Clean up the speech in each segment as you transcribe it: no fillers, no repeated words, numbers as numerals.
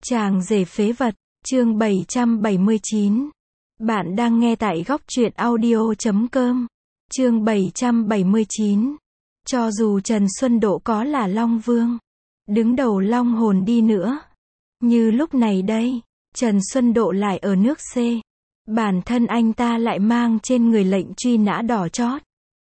Chàng rể phế vật, chương 779. Bạn đang nghe tại góc truyện audio.com. Chương 779. Cho dù Trần Xuân Độ có là Long Vương, đứng đầu Long Hồn đi nữa, như lúc này đây, Trần Xuân Độ lại ở nước C. Bản thân anh ta lại mang trên người lệnh truy nã đỏ chót.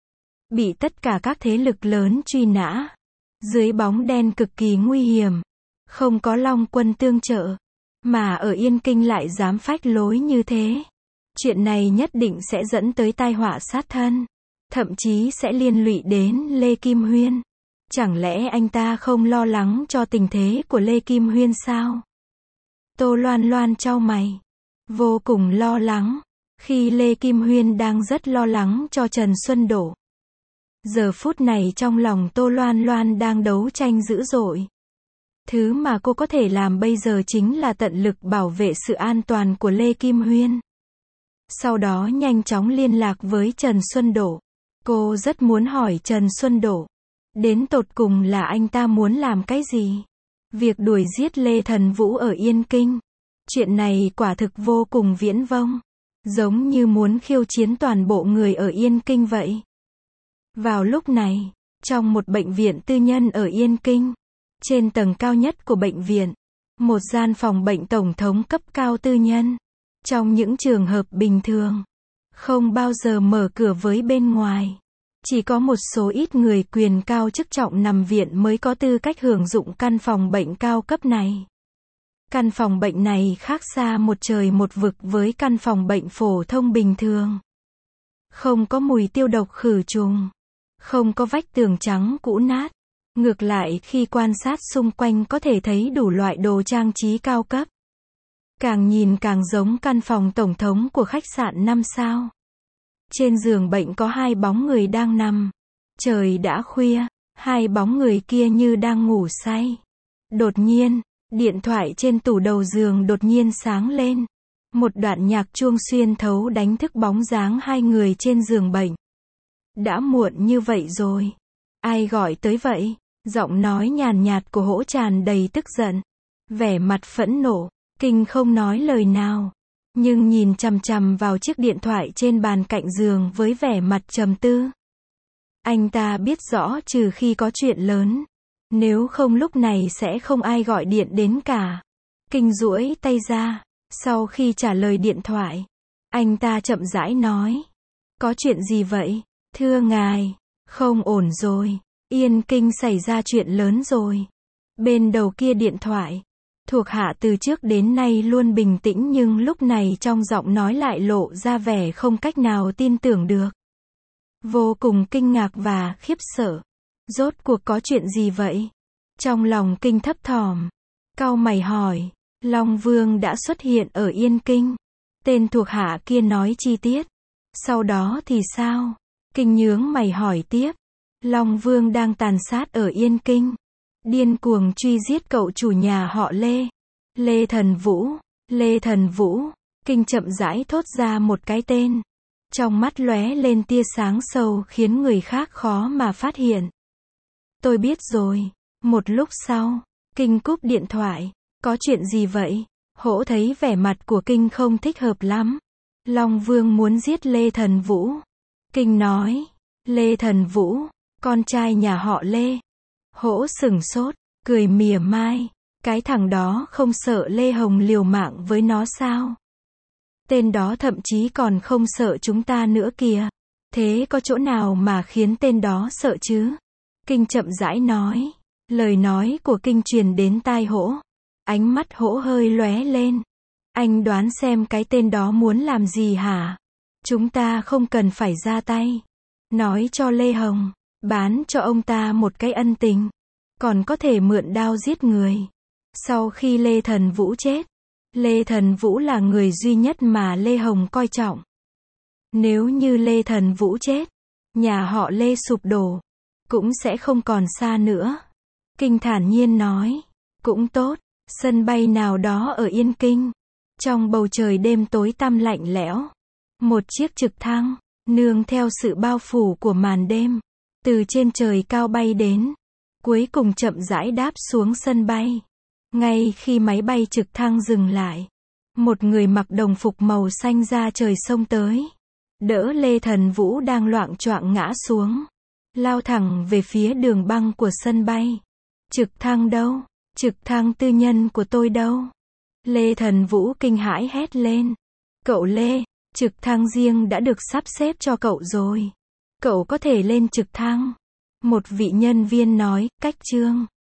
Bị tất cả các thế lực lớn truy nã. Dưới bóng đen cực kỳ nguy hiểm. Không có Long Quân tương trợ. Mà ở Yên Kinh lại dám phách lối như thế. Chuyện này nhất định sẽ dẫn tới tai họa sát thân. Thậm chí sẽ liên lụy đến Lê Kim Huyên. Chẳng lẽ anh ta không lo lắng cho tình thế của Lê Kim Huyên sao? Tô Loan Loan chau mày. Vô cùng lo lắng. Khi Lê Kim Huyên đang rất lo lắng cho Trần Xuân Độ. Giờ phút này trong lòng Tô Loan Loan đang đấu tranh dữ dội. Thứ mà cô có thể làm bây giờ chính là tận lực bảo vệ sự an toàn của Lê Kim Huyên. Sau đó nhanh chóng liên lạc với Trần Xuân Độ. Cô rất muốn hỏi Trần Xuân Độ. Đến tột cùng là anh ta muốn làm cái gì? Việc đuổi giết Lê Thần Vũ ở Yên Kinh. Chuyện này quả thực vô cùng viễn vông. Giống như muốn khiêu chiến toàn bộ người ở Yên Kinh vậy. Vào lúc này, trong một bệnh viện tư nhân ở Yên Kinh, trên tầng cao nhất của bệnh viện, một gian phòng bệnh tổng thống cấp cao tư nhân. Trong những trường hợp bình thường, không bao giờ mở cửa với bên ngoài. Chỉ có một số ít người quyền cao chức trọng nằm viện mới có tư cách hưởng dụng căn phòng bệnh cao cấp này. Căn phòng bệnh này khác xa một trời một vực với căn phòng bệnh phổ thông bình thường. Không có mùi tiêu độc khử trùng. Không có vách tường trắng cũ nát. Ngược lại khi quan sát xung quanh có thể thấy đủ loại đồ trang trí cao cấp. Càng nhìn càng giống căn phòng tổng thống của khách sạn 5 sao. Trên giường bệnh có hai bóng người đang nằm. Trời đã khuya, hai bóng người kia như đang ngủ say. Đột nhiên, điện thoại trên tủ đầu giường đột nhiên sáng lên. Một đoạn nhạc chuông xuyên thấu đánh thức bóng dáng hai người trên giường bệnh. Đã muộn như vậy rồi. Ai gọi tới vậy? Giọng nói nhàn nhạt của Hỗ tràn đầy tức giận. Vẻ mặt phẫn nộ. Kinh không nói lời nào. Nhưng nhìn chằm chằm vào chiếc điện thoại trên bàn cạnh giường với vẻ mặt trầm tư. Anh ta biết rõ trừ khi có chuyện lớn. Nếu không lúc này sẽ không ai gọi điện đến cả. Kinh duỗi tay ra. Sau khi trả lời điện thoại, anh ta chậm rãi nói. Có chuyện gì vậy? Thưa ngài, không ổn rồi. Yên Kinh xảy ra chuyện lớn rồi. Bên đầu kia điện thoại, thuộc hạ từ trước đến nay luôn bình tĩnh nhưng lúc này trong giọng nói lại lộ ra vẻ không cách nào tin tưởng được. Vô cùng kinh ngạc và khiếp sợ. Rốt cuộc có chuyện gì vậy? Trong lòng Kinh thấp thỏm, cau mày hỏi. Long Vương đã xuất hiện ở Yên Kinh. Tên thuộc hạ kia nói chi tiết. Sau đó thì sao? Kinh nhướng mày hỏi tiếp. Long Vương đang tàn sát ở Yên Kinh. Điên cuồng truy giết cậu chủ nhà họ Lê. Lê Thần Vũ. Lê Thần Vũ. Kinh chậm rãi thốt ra một cái tên. Trong mắt lóe lên tia sáng sâu khiến người khác khó mà phát hiện. Tôi biết rồi. Một lúc sau, Kinh cúp điện thoại. Có chuyện gì vậy? Hỗ thấy vẻ mặt của Kinh không thích hợp lắm. Long Vương muốn giết Lê Thần Vũ. Kinh nói. Lê Thần Vũ, con trai nhà họ Lê. Hỗ sửng sốt, cười mỉa mai. Cái thằng đó không sợ Lê Hồng liều mạng với nó sao? Tên đó thậm chí còn không sợ chúng ta nữa kìa. Thế có chỗ nào mà khiến tên đó sợ chứ? Kinh chậm rãi nói. Lời nói của Kinh truyền đến tai Hỗ. Ánh mắt Hỗ hơi lóe lên. Anh đoán xem cái tên đó muốn làm gì hả? Chúng ta không cần phải ra tay. Nói cho Lê Hồng, bán cho ông ta một cái ân tình. Còn có thể mượn đao giết người. Sau khi Lê Thần Vũ chết, Lê Thần Vũ là người duy nhất mà Lê Hồng coi trọng. Nếu như Lê Thần Vũ chết, nhà họ Lê sụp đổ, cũng sẽ không còn xa nữa. Kinh thản nhiên nói, cũng tốt, sân bay nào đó ở Yên Kinh. Trong bầu trời đêm tối tăm lạnh lẽo, một chiếc trực thăng, nương theo sự bao phủ của màn đêm, từ trên trời cao bay đến, cuối cùng chậm rãi đáp xuống sân bay. Ngay khi máy bay trực thăng dừng lại, một người mặc đồng phục màu xanh ra trời xông tới, đỡ Lê Thần Vũ đang loạng choạng ngã xuống, lao thẳng về phía đường băng của sân bay. Trực thăng đâu? Trực thăng tư nhân của tôi đâu? Lê Thần Vũ kinh hãi hét lên. Cậu Lê, trực thăng riêng đã được sắp xếp cho cậu rồi. Cậu có thể lên trực thăng. Một vị nhân viên nói, cách Trương.